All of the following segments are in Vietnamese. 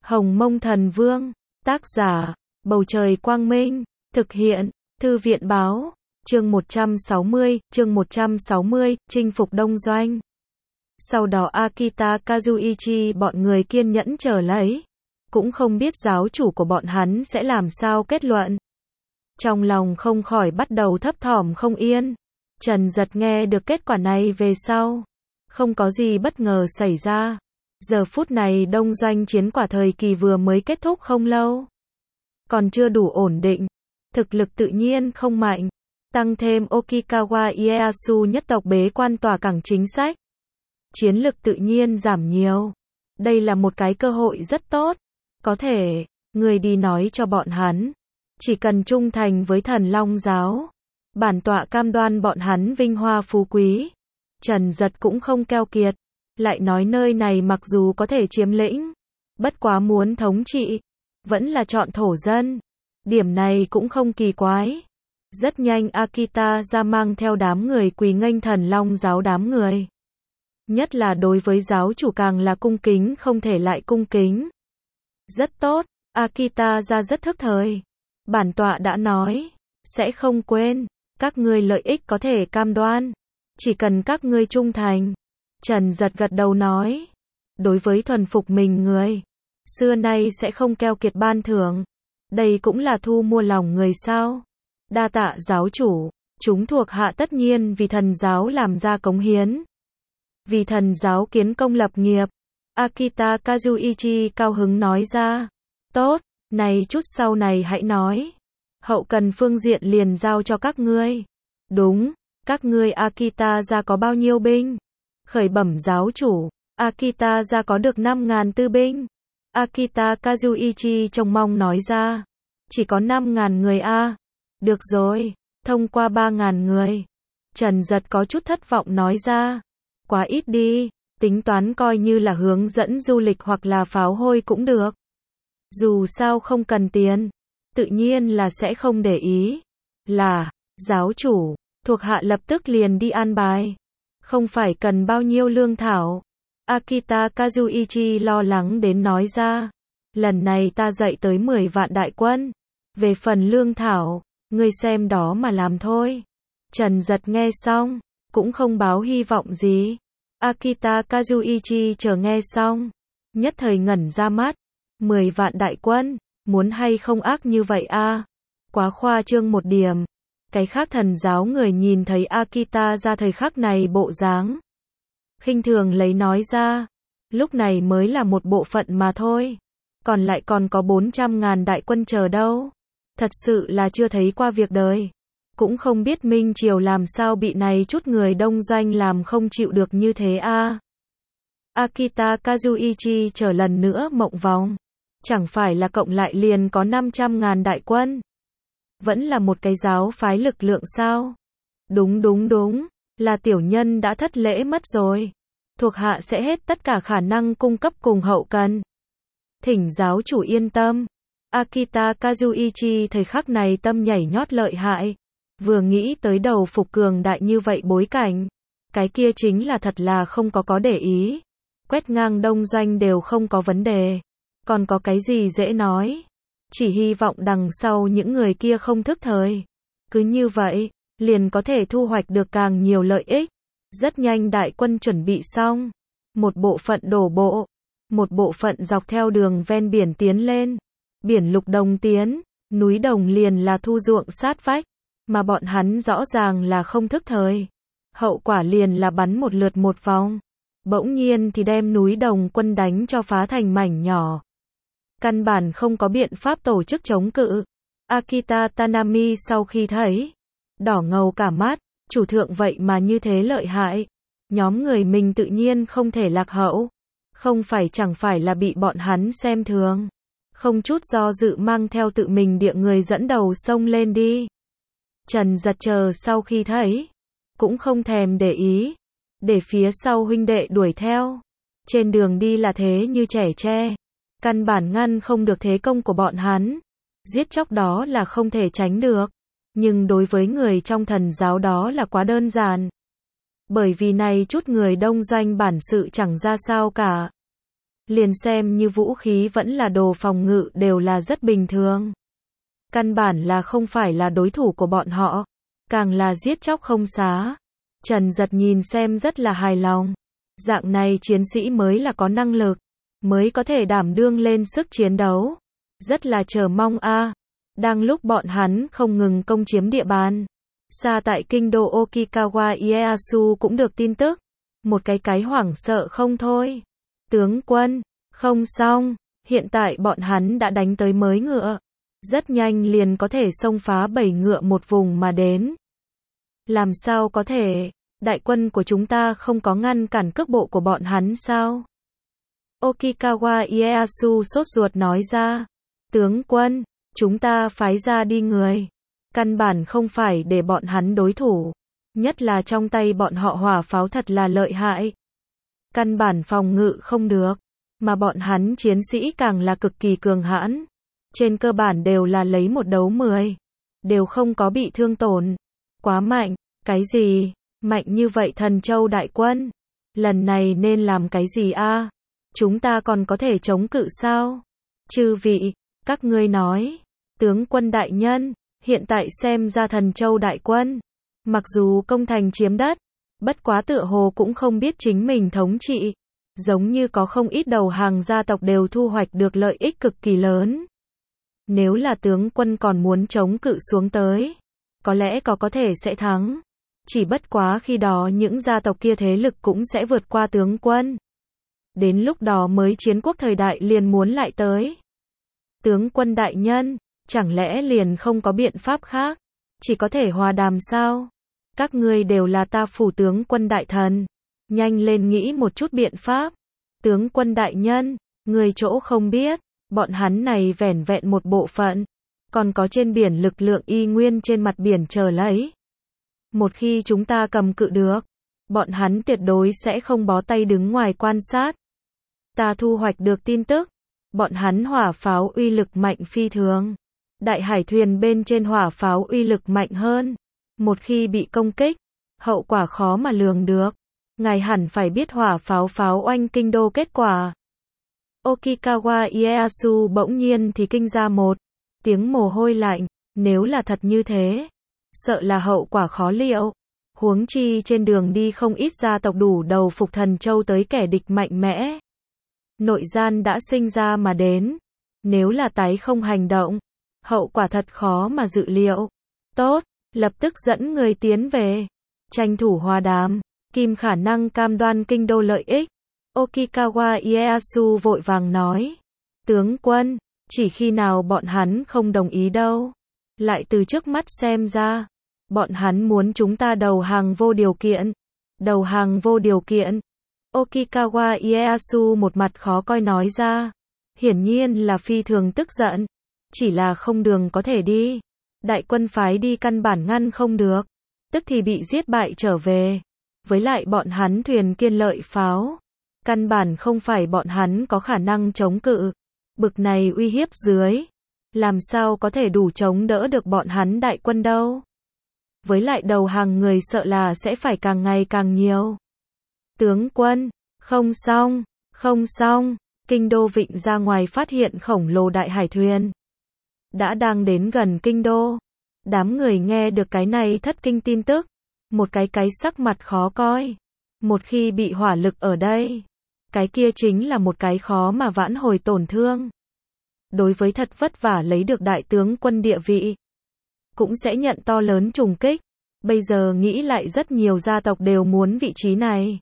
Hồng Mông Thần Vương, tác giả, Bầu Trời Quang Minh, thực hiện, Thư viện Báo, chương 160, chinh phục Đông Doanh. Sau đó Akita Kazuichi bọn người kiên nhẫn chờ lấy, cũng không biết giáo chủ của bọn hắn sẽ làm sao kết luận. Trong lòng không khỏi bắt đầu thấp thỏm không yên. Trần Giật nghe được kết quả này về sau, không có gì bất ngờ xảy ra. Giờ phút này Đông Doanh chiến quả thời kỳ vừa mới kết thúc không lâu, còn chưa đủ ổn định, thực lực tự nhiên không mạnh, tăng thêm Okikawa Ieyasu nhất tộc bế quan tòa cảng chính sách, chiến lực tự nhiên giảm nhiều. Đây là một cái cơ hội rất tốt, có thể, người đi nói cho bọn hắn, chỉ cần trung thành với Thần Long giáo, bản tọa cam đoan bọn hắn vinh hoa phú quý. Trần Giật cũng không keo kiệt, lại nói nơi này mặc dù có thể chiếm lĩnh, bất quá muốn thống trị, vẫn là chọn thổ dân. Điểm này cũng không kỳ quái. Rất nhanh Akita ra mang theo đám người quỳ nghênh Thần Long giáo đám người. Nhất là đối với giáo chủ càng là cung kính không thể lại cung kính. Rất tốt, Akita ra rất thức thời. Bản tọa đã nói, sẽ không quên, các ngươi lợi ích có thể cam đoan, chỉ cần các ngươi trung thành. Trần Giật gật đầu nói, đối với thuần phục mình người, xưa nay sẽ không keo kiệt ban thưởng. Đây cũng là thu mua lòng người sao. Đa tạ giáo chủ, chúng thuộc hạ tất nhiên vì thần giáo làm ra cống hiến, vì thần giáo kiến công lập nghiệp. Akita Kazuichi cao hứng nói ra, tốt, này chút sau này hãy nói. Hậu cần phương diện liền giao cho các ngươi. Đúng, các ngươi Akita ra có bao nhiêu binh? Khởi bẩm giáo chủ, Akita ra có được 5.000 tư binh. Akita Kazuichi trông mong nói ra, chỉ có 5.000 người a. Được rồi, thông qua 3.000 người. Trần Giật có chút thất vọng nói ra, quá ít đi, tính toán coi như là hướng dẫn du lịch hoặc là pháo hôi cũng được. Dù sao không cần tiền, tự nhiên là sẽ không để ý. Là, giáo chủ, thuộc hạ lập tức liền đi an bài. Không phải cần bao nhiêu lương thảo. Akita Kazuichi lo lắng đến nói ra, lần này ta dạy tới 10 vạn đại quân. Về phần lương thảo, ngươi xem đó mà làm thôi. Trần Giật nghe xong, cũng không báo hy vọng gì. Akita Kazuichi chờ nghe xong, nhất thời ngẩn ra mắt. 10 vạn đại quân, muốn hay không ác như vậy a? Quá khoa trương một điểm. Cái khác thần giáo người nhìn thấy Akita ra thời khắc này bộ dáng, khinh thường lấy nói ra, lúc này mới là một bộ phận mà thôi, còn lại còn có 400.000 đại quân chờ đâu. Thật sự là chưa thấy qua việc đời. Cũng không biết Minh Triều làm sao bị này chút người Đông Doanh làm không chịu được như thế a. Akita Kazuichi chờ lần nữa mộng vòng. Chẳng phải là cộng lại liền có 500.000 đại quân. Vẫn là một cái giáo phái lực lượng sao? Đúng, là tiểu nhân đã thất lễ mất rồi. Thuộc hạ sẽ hết tất cả khả năng cung cấp cùng hậu cần. Thỉnh giáo chủ yên tâm. Akita Kazuichi thời khắc này tâm nhảy nhót lợi hại. Vừa nghĩ tới đầu phục cường đại như vậy bối cảnh, cái kia chính là thật là không có để ý. Quét ngang Đông Doanh đều không có vấn đề. Còn có cái gì dễ nói. Chỉ hy vọng đằng sau những người kia không thức thời. Cứ như vậy, liền có thể thu hoạch được càng nhiều lợi ích. Rất nhanh đại quân chuẩn bị xong. Một bộ phận đổ bộ. Một bộ phận dọc theo đường ven biển tiến lên. Biển Lục Đồng tiến, núi Đồng liền là thu ruộng sát vách. Mà bọn hắn rõ ràng là không thức thời. Hậu quả liền là bắn một lượt một vòng. Bỗng nhiên thì đem núi Đồng quân đánh cho phá thành mảnh nhỏ. Căn bản không có biện pháp tổ chức chống cự. Akita Tanami sau khi thấy, đỏ ngầu cả mắt, chủ thượng vậy mà như thế lợi hại. Nhóm người mình tự nhiên không thể lạc hậu. Không phải chẳng phải là bị bọn hắn xem thường. Không chút do dự mang theo tự mình địa người dẫn đầu xông lên đi. Trần Giật chờ sau khi thấy, cũng không thèm để ý. Để phía sau huynh đệ đuổi theo. Trên đường đi là thế như trẻ tre. Căn bản ngăn không được thế công của bọn hắn. Giết chóc đó là không thể tránh được. Nhưng đối với người trong thần giáo đó là quá đơn giản. Bởi vì này chút người Đông Doanh bản sự chẳng ra sao cả. liền xem như vũ khí vẫn là đồ phòng ngự đều là rất bình thường. Căn bản là không phải là đối thủ của bọn họ, càng là giết chóc không xá. Trần Giật nhìn xem rất là hài lòng. Dạng này chiến sĩ mới là có năng lực, mới có thể đảm đương lên sức chiến đấu. Rất là chờ mong a. Đang lúc bọn hắn không ngừng công chiếm địa bàn, xa tại kinh đô Okikawa Ieyasu cũng được tin tức. Một cái hoảng sợ không thôi. Tướng quân, không xong, hiện tại bọn hắn đã đánh tới mới ngựa. Rất nhanh liền có thể xông phá 7 ngựa một vùng mà đến. Làm sao có thể, đại quân của chúng ta không có ngăn cản cước bộ của bọn hắn sao? Okikawa Ieyasu sốt ruột nói ra. Tướng quân, chúng ta phái ra đi người. Căn bản không phải để bọn hắn đối thủ. Nhất là trong tay bọn họ hỏa pháo thật là lợi hại. Căn bản phòng ngự không được. Mà bọn hắn chiến sĩ càng là cực kỳ cường hãn. Trên cơ bản đều là lấy 1 đấu 10. Đều không có bị thương tổn. Quá mạnh. Cái gì? Mạnh như vậy Thần Châu đại quân. Lần này nên làm cái gì a? Chúng ta còn có thể chống cự sao? Chư vị, các ngươi nói. Tướng quân đại nhân, hiện tại xem ra Thần Châu đại quân. Mặc dù công thành chiếm đất, bất quá tựa hồ cũng không biết chính mình thống trị. Giống như có không ít đầu hàng gia tộc đều thu hoạch được lợi ích cực kỳ lớn. Nếu là tướng quân còn muốn chống cự xuống tới, có lẽ có thể sẽ thắng. Chỉ bất quá khi đó những gia tộc kia thế lực cũng sẽ vượt qua tướng quân. Đến lúc đó mới chiến quốc thời đại liền muốn lại tới. Tướng quân đại nhân, chẳng lẽ liền không có biện pháp khác? Chỉ có thể hòa đàm sao? Các ngươi đều là ta phủ tướng quân đại thần. Nhanh lên nghĩ một chút biện pháp. Tướng quân đại nhân, người chỗ không biết, bọn hắn này vẻn vẹn một bộ phận. Còn có trên biển lực lượng y nguyên trên mặt biển chờ lấy. Một khi chúng ta cầm cự được, bọn hắn tuyệt đối sẽ không bó tay đứng ngoài quan sát. Ta thu hoạch được tin tức, bọn hắn hỏa pháo uy lực mạnh phi thường. Đại hải thuyền bên trên hỏa pháo uy lực mạnh hơn. Một khi bị công kích, hậu quả khó mà lường được. Ngài hẳn phải biết hỏa pháo oanh kinh đô kết quả. Okikawa Ieyasu bỗng nhiên thì kinh ra một tiếng mồ hôi lạnh. Nếu là thật như thế, sợ là hậu quả khó liệu. Huống chi trên đường đi không ít gia tộc đủ đầu phục Thần Châu tới kẻ địch mạnh mẽ. Nội gian đã sinh ra mà đến. Nếu là tái không hành động, hậu quả thật khó mà dự liệu. Tốt, lập tức dẫn người tiến về. Tranh thủ hòa đàm, kìm khả năng cam đoan kinh đô lợi ích. Okikawa Ieyasu vội vàng nói. Tướng quân, chỉ khi nào bọn hắn không đồng ý đâu. Lại từ trước mắt xem ra, bọn hắn muốn chúng ta đầu hàng vô điều kiện. Đầu hàng vô điều kiện. Okikawa Ieyasu một mặt khó coi nói ra. Hiển nhiên là phi thường tức giận. Chỉ là không đường có thể đi. Đại quân phái đi căn bản ngăn không được. Tức thì bị giết bại trở về. Với lại bọn hắn thuyền kiên lợi pháo. Căn bản không phải bọn hắn có khả năng chống cự. Bực này uy hiếp dưới. Làm sao có thể đủ chống đỡ được bọn hắn đại quân đâu. Với lại đầu hàng người sợ là sẽ phải càng ngày càng nhiều. Tướng quân, không xong, kinh đô Vịnh ra ngoài phát hiện khổng lồ đại hải thuyền. Đã đang đến gần kinh đô. Đám người nghe được cái này thất kinh tin tức. Một cái sắc mặt khó coi. Một khi bị hỏa lực ở đây, cái kia chính là một cái khó mà vãn hồi tổn thương. Đối với thật vất vả lấy được đại tướng quân địa vị, cũng sẽ nhận to lớn trùng kích. Bây giờ nghĩ lại rất nhiều gia tộc đều muốn vị trí này.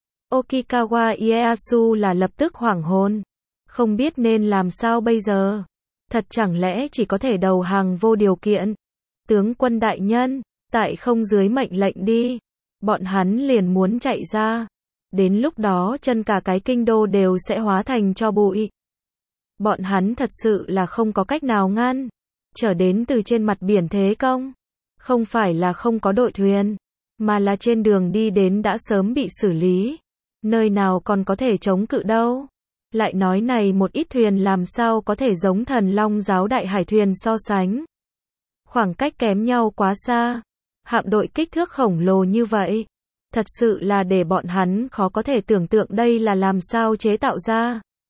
Okikawa Ieyasu là lập tức hoảng hồn. Không biết nên làm sao bây giờ. Thật chẳng lẽ chỉ có thể đầu hàng vô điều kiện. Tướng quân đại nhân, tại không dưới mệnh lệnh đi. Bọn hắn liền muốn chạy ra. Đến lúc đó chân cả cái kinh đô đều sẽ hóa thành tro bụi. Bọn hắn thật sự là không có cách nào ngăn. Trở đến từ trên mặt biển thế công. Không phải là không có đội thuyền, mà là trên đường đi đến đã sớm bị xử lý. Nơi nào còn có thể chống cự đâu. Lại nói này một ít thuyền làm sao có thể giống Thần Long giáo đại hải thuyền so sánh. Khoảng cách kém nhau quá xa. Hạm đội kích thước khổng lồ như vậy. Thật sự là để bọn hắn khó có thể tưởng tượng đây là làm sao chế tạo ra.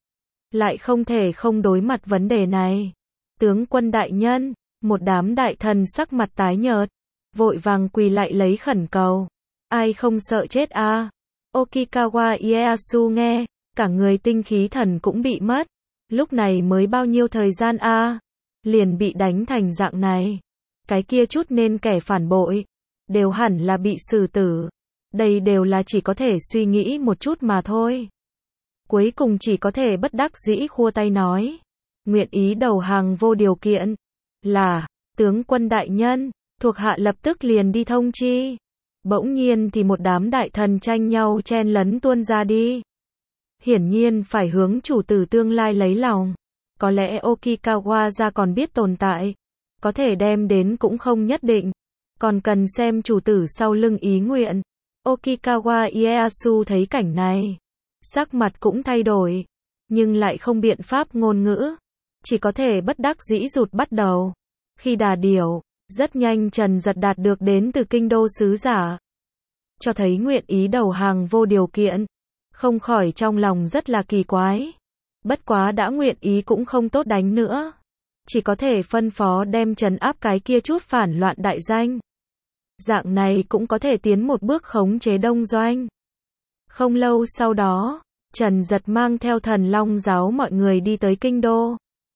lại không thể không đối mặt vấn đề này. Tướng quân đại nhân, một đám đại thần sắc mặt tái nhợt, vội vàng quỳ lại lấy khẩn cầu. Ai không sợ chết à? Okikawa Ieyasu nghe, cả người tinh khí thần cũng bị mất. Lúc này mới bao nhiêu thời gian à? Liền bị đánh thành dạng này. Cái kia chút nên kẻ phản bội, đều hẳn là bị xử tử. Đây đều là chỉ có thể suy nghĩ một chút mà thôi. Cuối cùng chỉ có thể bất đắc dĩ khua tay nói. Nguyện ý đầu hàng vô điều kiện. Là, tướng quân đại nhân, thuộc hạ lập tức liền đi thông chi. Bỗng nhiên thì một đám đại thần tranh nhau chen lấn tuôn ra đi. Hiển nhiên phải hướng chủ tử tương lai lấy lòng. Có lẽ Okikawa ra còn biết tồn tại. Có thể đem đến cũng không nhất định. Còn cần xem chủ tử sau lưng ý nguyện. Okikawa Ieyasu thấy cảnh này, sắc mặt cũng thay đổi, nhưng lại không biện pháp ngôn ngữ. Chỉ có thể bất đắc dĩ rụt bắt đầu. Khi đà điểu, rất nhanh Trần Giật đạt được đến từ kinh đô sứ giả. Cho thấy nguyện ý đầu hàng vô điều kiện. Không khỏi trong lòng rất là kỳ quái. Bất quá đã nguyện ý cũng không tốt đánh nữa. Chỉ có thể phân phó đem trấn áp cái kia chút phản loạn đại danh. Dạng này cũng có thể tiến một bước khống chế Đông Doanh. Không lâu sau đó, Trần Giật mang theo Thần Long giáo mọi người đi tới kinh đô.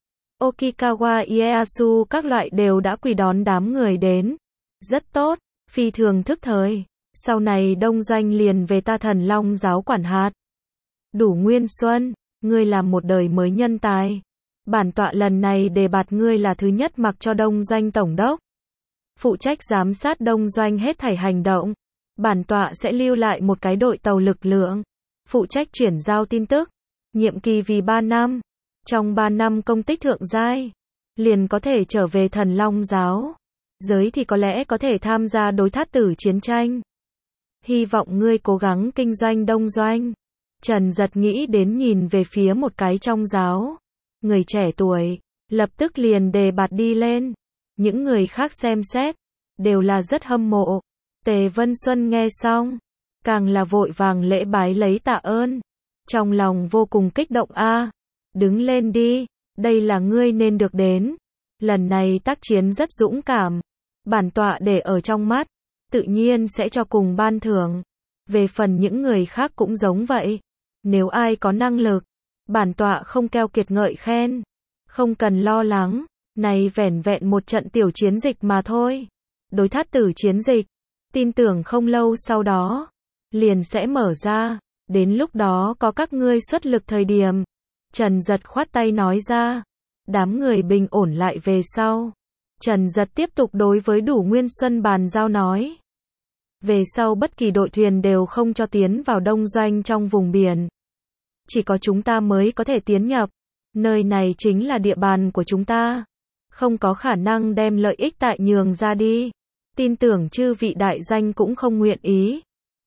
Okikawa Ieyasu các loại đều đã quỳ đón đám người đến. Rất tốt, phi thường thức thời. Sau này Đông Doanh liền về ta Thần Long giáo quản hạt. Đủ Nguyên Xuân, ngươi là một đời mới nhân tài. Bản tọa lần này đề bạt ngươi là thứ nhất mặc cho Đông Doanh tổng đốc. Phụ trách giám sát Đông Doanh hết thảy hành động. Bản tọa sẽ lưu lại một cái đội tàu lực lượng. Phụ trách chuyển giao tin tức. Nhiệm kỳ vì 3 năm. Trong 3 năm công tích thượng giai, liền có thể trở về Thần Long giáo. Giới thì có lẽ có thể tham gia đối thát tử chiến tranh. Hy vọng ngươi cố gắng kinh doanh Đông Doanh. Trần Giật nghĩ đến nhìn về phía một cái trong giáo. Người trẻ tuổi, lập tức liền đề bạt đi lên. Những người khác xem xét, đều là rất hâm mộ. Tề Vân Xuân nghe xong, càng là vội vàng lễ bái lấy tạ ơn. Trong lòng vô cùng kích động a. Đứng lên đi, đây là ngươi nên được đến. Lần này tác chiến rất dũng cảm. Bản tọa để ở trong mắt, tự nhiên sẽ cho cùng ban thưởng. Về phần những người khác cũng giống vậy. Nếu ai có năng lực, bản tọa không keo kiệt ngợi khen. Không cần lo lắng, này vẻn vẹn một trận tiểu chiến dịch mà thôi. Đối thát tử chiến dịch, tin tưởng không lâu sau đó, liền sẽ mở ra. Đến lúc đó có các ngươi xuất lực thời điểm. Trần Giật khoát tay nói ra. Đám người bình ổn lại về sau. Trần Giật tiếp tục đối với Đủ Nguyên Xuân bàn giao nói. Về sau bất kỳ đội thuyền đều không cho tiến vào Đông Doanh trong vùng biển. Chỉ có chúng ta mới có thể tiến nhập. Nơi này chính là địa bàn của chúng ta. Không có khả năng đem lợi ích tại nhường ra đi. Tin tưởng chư vị đại danh cũng không nguyện ý.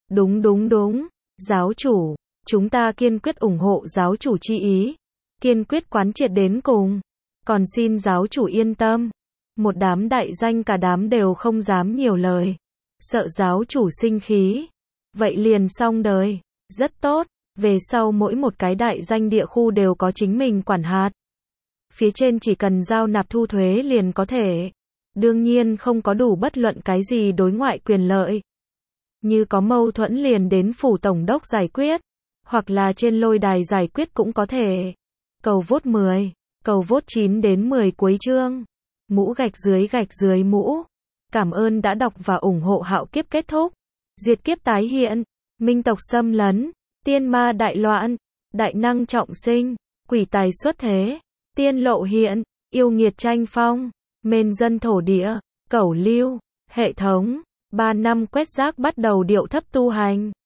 Đúng. Giáo chủ, chúng ta kiên quyết ủng hộ giáo chủ chi ý. Kiên quyết quán triệt đến cùng. Còn xin giáo chủ yên tâm. Một đám đại danh cả đám đều không dám nhiều lời. Sợ giáo chủ sinh khí. Vậy liền xong đời. Rất tốt. Về sau mỗi một cái đại danh địa khu đều có chính mình quản hạt. Phía trên chỉ cần giao nạp thu thuế liền có thể. Đương nhiên không có đủ bất luận cái gì đối ngoại quyền lợi. Như có mâu thuẫn liền đến phủ tổng đốc giải quyết. Hoặc là trên lôi đài giải quyết cũng có thể. Cầu vote 10. Cầu vote 9 đến 10 cuối chương. Mũ gạch dưới mũ. Cảm ơn đã đọc và ủng hộ Hạo Kiếp kết thúc. Diệt kiếp tái hiện. Minh tộc xâm lấn. Tiên ma đại loạn. Đại năng trọng sinh. Quỷ tài xuất thế. Tiên lộ hiện. Yêu nghiệt tranh phong. Mên dân thổ địa. Cẩu lưu. Hệ thống. 3 năm quét rác bắt đầu điệu thấp tu hành.